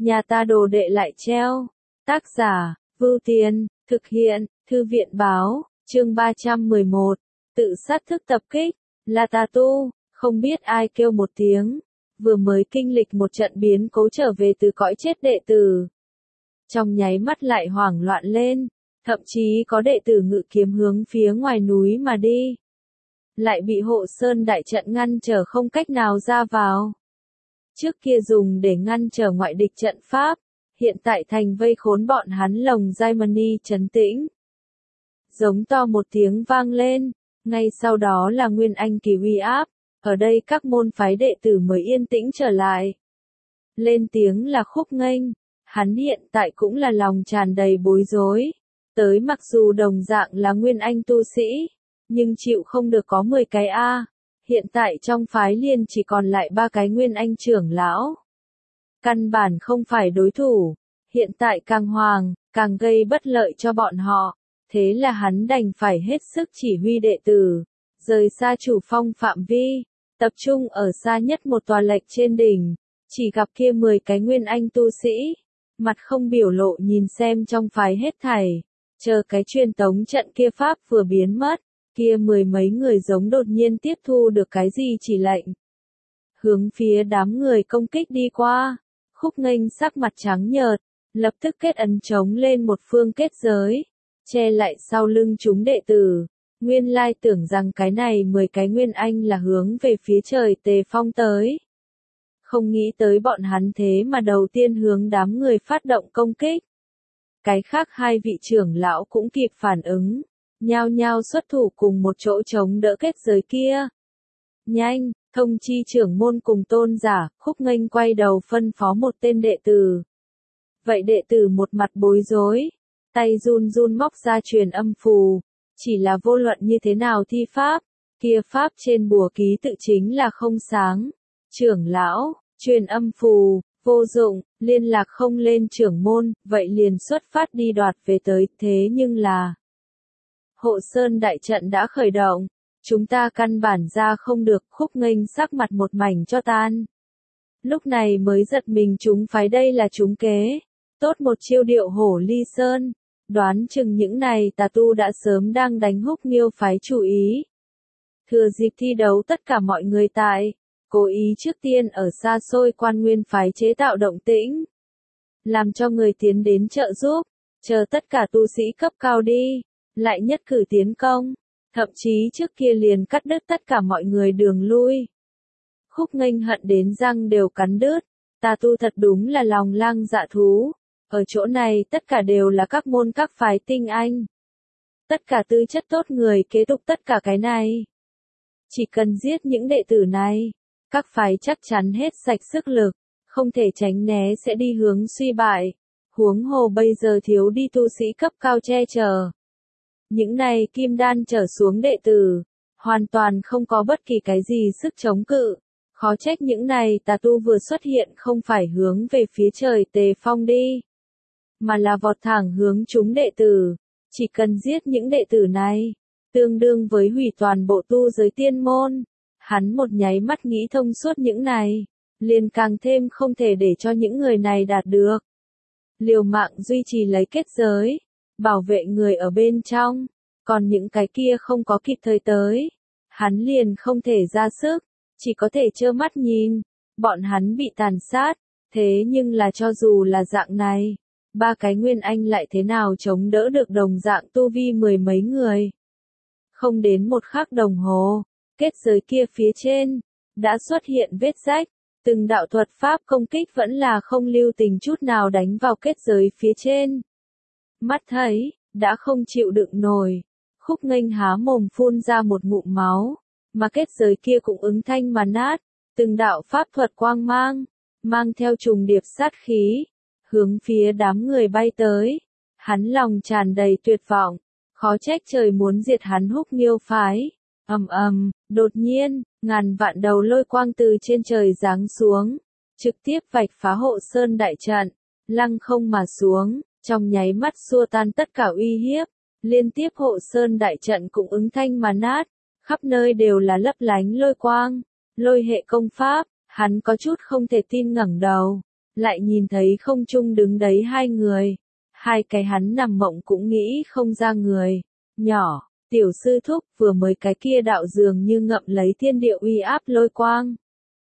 nhà ta đồ đệ lại treo. Tác giả, Vưu Tiên, thực hiện, Thư viện báo, chương 311, tự sát thức tập kích, là tà tu, không biết ai kêu một tiếng, vừa mới kinh lịch một trận biến cố trở về từ cõi chết đệ tử. Trong nháy mắt lại hoảng loạn lên, thậm chí có đệ tử ngự kiếm hướng phía ngoài núi mà đi. Lại bị hộ sơn đại trận ngăn trở không cách nào ra vào. Trước kia dùng để ngăn trở ngoại địch trận pháp, hiện tại thành vây khốn bọn hắn lồng Diamond trấn tĩnh. Giống to một tiếng vang lên, ngay sau đó là nguyên anh kỳ uy áp, ở đây các môn phái đệ tử mới yên tĩnh trở lại. Lên tiếng là Khúc Nghênh, hắn hiện tại cũng là lòng tràn đầy bối rối. Tới mặc dù đồng dạng là nguyên anh tu sĩ, nhưng chịu không được có 10 cái A. Hiện tại trong phái liền chỉ còn lại 3 cái nguyên anh trưởng lão. Căn bản không phải đối thủ, hiện tại càng hoàng, càng gây bất lợi cho bọn họ. Thế là hắn đành phải hết sức chỉ huy đệ tử, rời xa chủ phong phạm vi, tập trung ở xa nhất một tòa lệch trên đỉnh, chỉ gặp kia 10 cái nguyên anh tu sĩ, mặt không biểu lộ nhìn xem trong phái hết thảy, chờ cái truyền tống trận kia pháp vừa biến mất, kia 10 mấy người giống đột nhiên tiếp thu được cái gì chỉ lệnh. Hướng phía đám người công kích đi qua, Khúc Nghênh sắc mặt trắng nhợt, lập tức kết ấn chống lên một phương kết giới, che lại sau lưng chúng đệ tử. Nguyên lai tưởng rằng cái này 10 cái nguyên anh là hướng về phía trời Tề Phong tới. Không nghĩ tới bọn hắn thế mà đầu tiên hướng đám người phát động công kích. Cái khác 2 vị trưởng lão cũng kịp phản ứng, nhao nhao xuất thủ cùng một chỗ chống đỡ kết giới kia. Nhanh, thông chi trưởng môn cùng tôn giả, Khúc Nghênh quay đầu phân phó một tên đệ tử. Vậy đệ tử một mặt bối rối, tay run run móc ra truyền âm phù, chỉ là vô luận như thế nào thi pháp, kia pháp trên bùa ký tự chính là không sáng. Trưởng lão, truyền âm phù, vô dụng, liên lạc không lên trưởng môn, vậy liền xuất phát đi đoạt về tới, thế nhưng là hộ sơn đại trận đã khởi động, chúng ta căn bản ra không được. Khúc Nghênh sắc mặt một mảnh cho tan. Lúc này mới giật mình chúng phái đây là chúng kế, tốt một chiêu điệu hổ ly sơn, đoán chừng những này tà tu đã sớm đang đánh Húc Nghiêu phái chủ ý. Thừa dịp thi đấu tất cả mọi người tại, cố ý trước tiên ở xa xôi Quan Nguyên phái chế tạo động tĩnh, làm cho người tiến đến trợ giúp, chờ tất cả tu sĩ cấp cao đi, lại nhất cử tiến công, thậm chí trước kia liền cắt đứt tất cả mọi người đường lui. Khúc Nghênh hận đến răng đều cắn đứt, tà tu thật đúng là lòng lang dạ thú, ở chỗ này tất cả đều là các môn các phái tinh anh. Tất cả tư chất tốt người kế tục tất cả cái này. Chỉ cần giết những đệ tử này, các phái chắc chắn hết sạch sức lực, không thể tránh né sẽ đi hướng suy bại. Huống hồ bây giờ thiếu đi tu sĩ cấp cao che chở. Những này kim đan trở xuống đệ tử, hoàn toàn không có bất kỳ cái gì sức chống cự. Khó trách những này tà tu vừa xuất hiện không phải hướng về phía trời Tề Phong đi, mà là vọt thẳng hướng chúng đệ tử. Chỉ cần giết những đệ tử này, tương đương với hủy toàn bộ tu giới tiên môn. Hắn một nháy mắt nghĩ thông suốt những này, liền càng thêm không thể để cho những người này đạt được. Liều mạng duy trì lấy kết giới, bảo vệ người ở bên trong, còn những cái kia không có kịp thời tới, hắn liền không thể ra sức, chỉ có thể trơ mắt nhìn, bọn hắn bị tàn sát. Thế nhưng là cho dù là dạng này, 3 cái nguyên anh lại thế nào chống đỡ được đồng dạng tu vi 10 mấy người. Không đến một khắc đồng hồ, kết giới kia phía trên đã xuất hiện vết rách, từng đạo thuật pháp công kích vẫn là không lưu tình chút nào đánh vào kết giới phía trên. Mắt thấy đã không chịu đựng nổi, Khúc Nghênh há mồm phun ra một ngụm máu, mà kết giới kia cũng ứng thanh mà nát, từng đạo pháp thuật quang mang theo trùng điệp sát khí, hướng phía đám người bay tới. Hắn lòng tràn đầy tuyệt vọng, khó trách trời muốn diệt hắn Húc Nghiêu phái. Đột nhiên, ngàn vạn đầu lôi quang từ trên trời giáng xuống, trực tiếp vạch phá hộ sơn đại trận, lăng không mà xuống, trong nháy mắt xua tan tất cả uy hiếp, liên tiếp hộ sơn đại trận cũng ứng thanh mà nát, khắp nơi đều là lấp lánh lôi quang, lôi hệ công pháp. Hắn có chút không thể tin ngẩng đầu, lại nhìn thấy không trung đứng đấy hai người. Hai cái hắn nằm mộng cũng nghĩ không ra người. Nhỏ, tiểu sư thúc vừa mới cái kia đạo dường như ngậm lấy thiên địa uy áp lôi quang.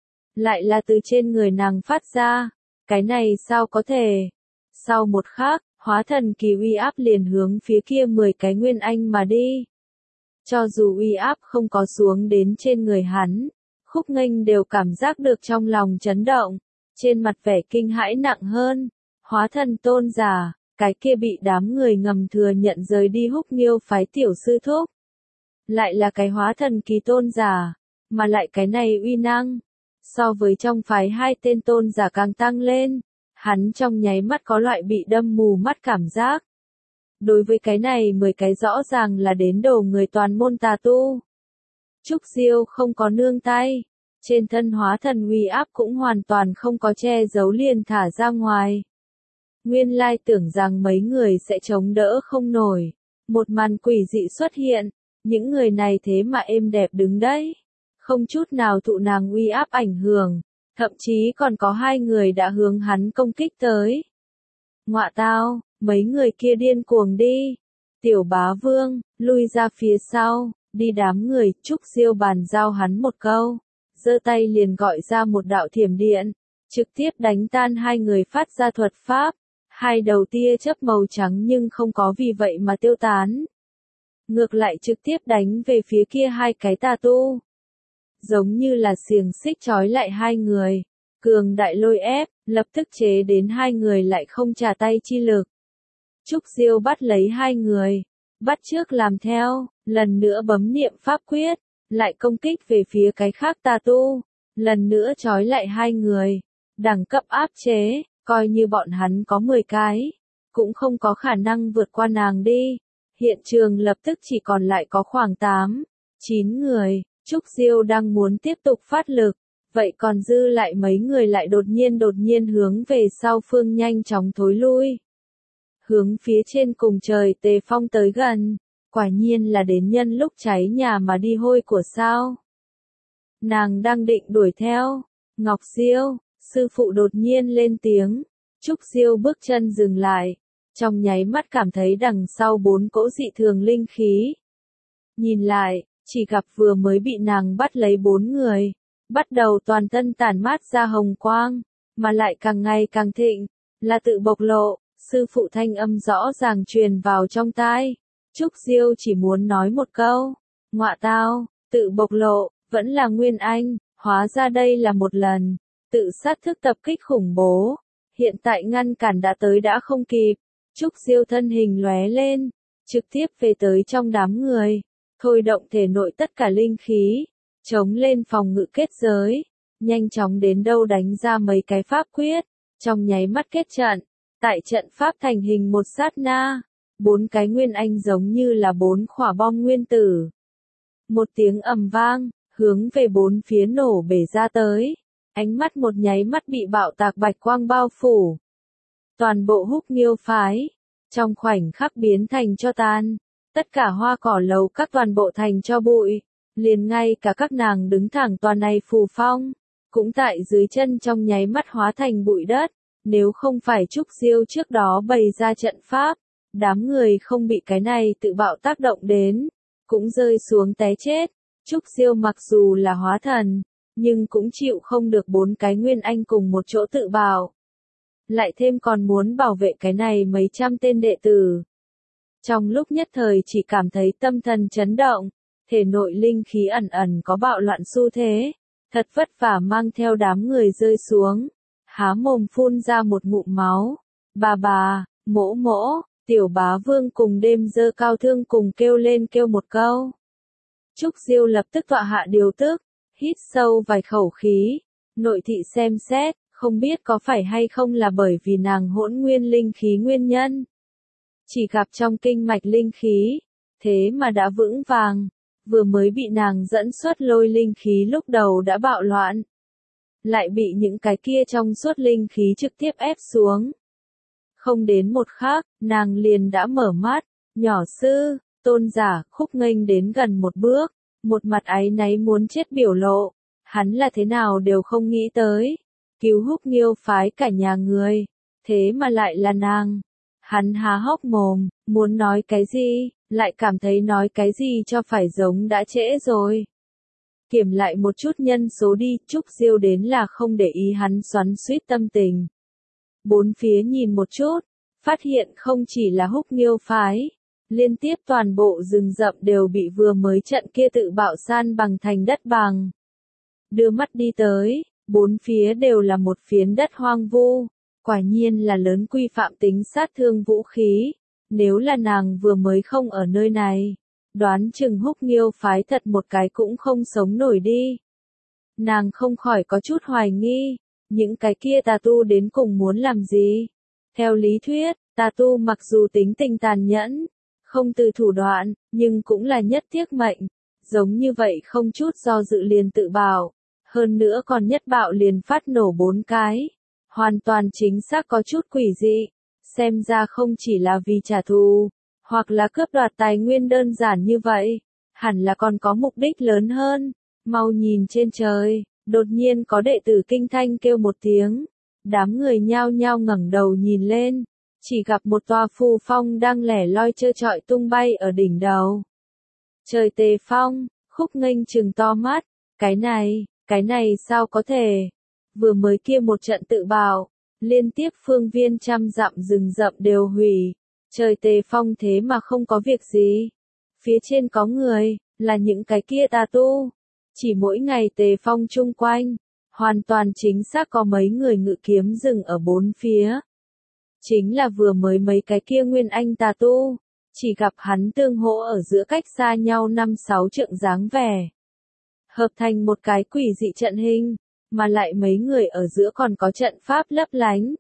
Lại là từ trên người nàng phát ra. Cái này sao có thể? Sau một khắc, hóa thần kỳ uy áp liền hướng phía kia 10 cái nguyên anh mà đi. Cho dù uy áp không có xuống đến trên người hắn, Khúc Nghênh đều cảm giác được trong lòng chấn động, trên mặt vẻ kinh hãi nặng hơn. Hóa thần tôn giả, cái kia bị đám người ngầm thừa nhận rời đi Húc Nghiêu phái tiểu sư thúc. Lại là cái hóa thần kỳ tôn giả, mà lại cái này uy năng, so với trong phái hai tên tôn giả càng tăng lên. Hắn trong nháy mắt có loại bị đâm mù mắt cảm giác. Đối với cái này 10 cái rõ ràng là đến đầu người toàn môn tà tu. Trúc Diêu không có nương tay, trên thân hóa thần uy áp cũng hoàn toàn không có che giấu liền thả ra ngoài. Nguyên lai tưởng rằng mấy người sẽ chống đỡ không nổi, một màn quỷ dị xuất hiện, những người này thế mà êm đẹp đứng đấy, không chút nào thụ nàng uy áp ảnh hưởng, thậm chí còn có hai người đã hướng hắn công kích tới. Ngọa tao, mấy người kia điên cuồng đi. Tiểu Bá Vương, lui ra phía sau, đi đám người. Trúc Diêu bàn giao hắn một câu, giơ tay liền gọi ra một đạo thiểm điện, trực tiếp đánh tan hai người phát ra thuật pháp. Hai đầu tia chớp màu trắng nhưng không có vì vậy mà tiêu tán. Ngược lại trực tiếp đánh về phía kia hai cái tà tu. Giống như là xiềng xích trói lại hai người. Cường đại lôi ép, lập tức chế đến hai người lại không trả tay chi lực. Trúc Diêu bắt lấy hai người, bắt chước làm theo, lần nữa bấm niệm pháp quyết, lại công kích về phía cái khác tà tu, lần nữa trói lại hai người, đẳng cấp áp chế, coi như bọn hắn có 10 cái, cũng không có khả năng vượt qua nàng đi. Hiện trường lập tức chỉ còn lại có khoảng 8, 9 người, Trúc Diêu đang muốn tiếp tục phát lực, vậy còn dư lại mấy người lại đột nhiên hướng về sau phương nhanh chóng thối lui. Hướng phía trên cùng trời Tề Phong tới gần, quả nhiên là đến nhân lúc cháy nhà mà đi hôi của sao. Nàng đang định đuổi theo, Ngọc Diêu, sư phụ đột nhiên lên tiếng, Trúc Diêu bước chân dừng lại, trong nháy mắt cảm thấy đằng sau 4 cỗ dị thường linh khí. Nhìn lại, chỉ gặp vừa mới bị nàng bắt lấy 4 người, bắt đầu toàn thân tản mát ra hồng quang, mà lại càng ngày càng thịnh, là tự bộc lộ. Sư phụ thanh âm rõ ràng truyền vào trong tai. Trúc Diêu chỉ muốn nói một câu, ngọa tao, tự bộc lộ, vẫn là Nguyên Anh, hóa ra đây là một lần, tự sát thức tập kích khủng bố. Hiện tại ngăn cản đã tới đã không kịp. Trúc Diêu thân hình lóe lên, trực tiếp về tới trong đám người, thôi động thể nội tất cả linh khí, chống lên phòng ngự kết giới, nhanh chóng đến đâu đánh ra mấy cái pháp quyết, trong nháy mắt kết trận. Tại trận pháp thành hình một sát na, 4 cái nguyên anh giống như là 4 quả bom nguyên tử. Một tiếng ầm vang, hướng về 4 phía nổ bể ra tới, ánh mắt một nháy mắt bị bạo tạc bạch quang bao phủ. Toàn bộ Húc Nghiêu phái, trong khoảnh khắc biến thành tro tàn, tất cả hoa cỏ lầu các toàn bộ thành tro bụi, liền ngay cả các nàng đứng thẳng toàn này phù phong, cũng tại dưới chân trong nháy mắt hóa thành bụi đất. Nếu không phải Trúc Diêu trước đó bày ra trận pháp, đám người không bị cái này tự bạo tác động đến, cũng rơi xuống té chết. Trúc Diêu mặc dù là hóa thần, nhưng cũng chịu không được 4 cái nguyên anh cùng một chỗ tự bạo. Lại thêm còn muốn bảo vệ cái này mấy trăm tên đệ tử. Trong lúc nhất thời chỉ cảm thấy tâm thần chấn động, thể nội linh khí ẩn ẩn có bạo loạn xu thế, thật vất vả mang theo đám người rơi xuống. Há mồm phun ra một ngụm máu. Bà, mỗ mỗ, Tiểu Bá Vương cùng Đêm Dơ Cao Thương cùng kêu lên kêu một câu. Trúc Diêu lập tức tọa hạ điều tức, hít sâu vài khẩu khí, nội thị xem xét, không biết có phải hay không là bởi vì nàng hỗn nguyên linh khí nguyên nhân. Chỉ gặp trong kinh mạch linh khí, thế mà đã vững vàng, vừa mới bị nàng dẫn xuất lôi linh khí lúc đầu đã bạo loạn. Lại bị những cái kia trong suốt linh khí trực tiếp ép xuống. Không đến một khắc, nàng liền đã mở mắt, nhỏ sư, tôn giả, Khúc Nghênh đến gần một bước, một mặt áy náy muốn chết biểu lộ, hắn là thế nào đều không nghĩ tới. cứu Húc Nghiêu phái cả nhà người, thế mà lại là nàng. Hắn há hốc mồm, muốn nói cái gì, lại cảm thấy nói cái gì cho phải giống đã trễ rồi. Kiểm lại một chút nhân số đi, Trúc Diêu đến là không để ý hắn xoắn xuýt tâm tình. Bốn phía nhìn một chút, phát hiện không chỉ là Húc Nghiêu phái, liên tiếp toàn bộ rừng rậm đều bị vừa mới trận kia tự bạo san bằng thành đất bằng. Đưa mắt đi tới, bốn phía đều là một phiến đất hoang vu, quả nhiên là lớn quy phạm tính sát thương vũ khí, nếu là nàng vừa mới không ở nơi này, đoán chừng Húc Nghiêu phái thật một cái cũng không sống nổi đi. Nàng không khỏi có chút hoài nghi, những cái kia tà tu đến cùng muốn làm gì? Theo lý thuyết, tà tu mặc dù tính tình tàn nhẫn, không từ thủ đoạn, nhưng cũng là nhất tiếc mệnh, giống như vậy không chút do dự liền tự bảo, hơn nữa còn nhất bạo liền phát nổ 4 cái, hoàn toàn chính xác có chút quỷ dị, xem ra không chỉ là vì trả thù, hoặc là cướp đoạt tài nguyên đơn giản như vậy, hẳn là còn có mục đích lớn hơn. Mau nhìn trên trời, đột nhiên có đệ tử kinh thanh kêu một tiếng, đám người nhao nhao ngẩng đầu nhìn lên, chỉ gặp một tòa phù phong đang lẻ loi trơ trọi tung bay ở đỉnh đầu. Trời Tề Phong, Khúc Nghênh trừng to mắt, cái này sao có thể? Vừa mới kia một trận tự bạo, liên tiếp phương viên trăm dặm rừng rậm đều hủy, Trời Tề Phong thế mà không có việc gì. Phía trên có người, là những cái kia tà tu. Chỉ mỗi ngày Tề Phong chung quanh, hoàn toàn chính xác có mấy người ngự kiếm rừng ở bốn phía. Chính là vừa mới mấy cái kia nguyên anh tà tu, chỉ gặp hắn tương hỗ ở giữa cách xa nhau 5-6 trượng dáng vẻ. Hợp thành một cái quỷ dị trận hình, mà lại mấy người ở giữa còn có trận pháp lấp lánh.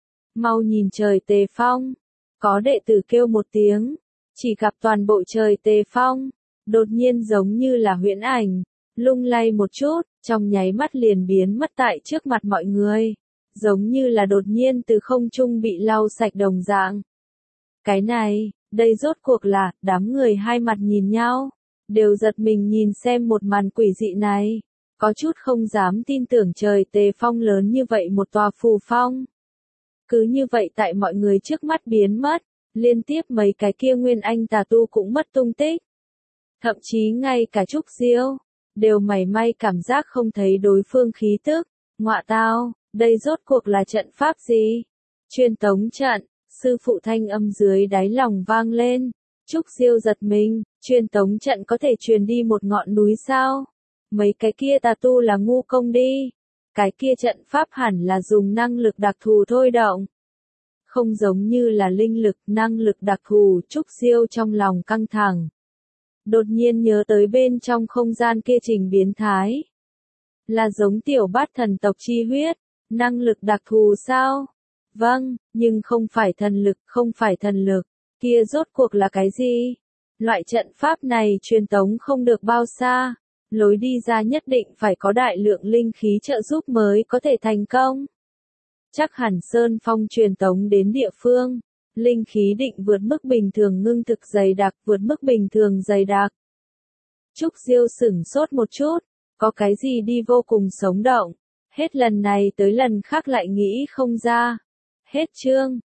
Mau nhìn Trời Tề Phong, có đệ tử kêu một tiếng, chỉ gặp toàn bộ Trời Tề Phong, đột nhiên giống như là huyễn ảnh, lung lay một chút, trong nháy mắt liền biến mất tại trước mặt mọi người, giống như là đột nhiên từ không trung bị lau sạch đồng dạng. Cái này, đây rốt cuộc là, đám người hai mặt nhìn nhau, đều giật mình nhìn xem một màn quỷ dị này, có chút không dám tin tưởng Trời Tề Phong lớn như vậy một tòa phù phong. Cứ như vậy tại mọi người trước mắt biến mất, liên tiếp mấy cái kia nguyên anh tà tu cũng mất tung tích. Thậm chí ngay cả Trúc Diêu, đều mảy may cảm giác không thấy đối phương khí tức. Ngọa tao, đây rốt cuộc là trận pháp gì? Truyền tống trận, sư phụ thanh âm dưới đáy lòng vang lên. Trúc Diêu giật mình, truyền tống trận có thể truyền đi một ngọn núi sao? Mấy cái kia tà tu là ngu công đi. Cái kia trận pháp hẳn là dùng năng lực đặc thù thôi động. Không giống như là linh lực, năng lực đặc thù. Trúc Diêu trong lòng căng thẳng. Đột nhiên nhớ tới bên trong không gian kia trình biến thái. Là giống tiểu bát thần tộc chi huyết, năng lực đặc thù sao? Vâng, nhưng không phải thần lực, kia rốt cuộc là cái gì? Loại trận pháp này truyền tống không được bao xa, lối đi ra nhất định phải có đại lượng linh khí trợ giúp mới có thể thành công. Chắc hẳn Sơn Phong truyền tống đến địa phương, linh khí định vượt mức bình thường ngưng thực dày đặc. Trúc Diêu sửng sốt một chút, có cái gì đi vô cùng sống động, hết lần này tới lần khác lại nghĩ không ra. Hết chương.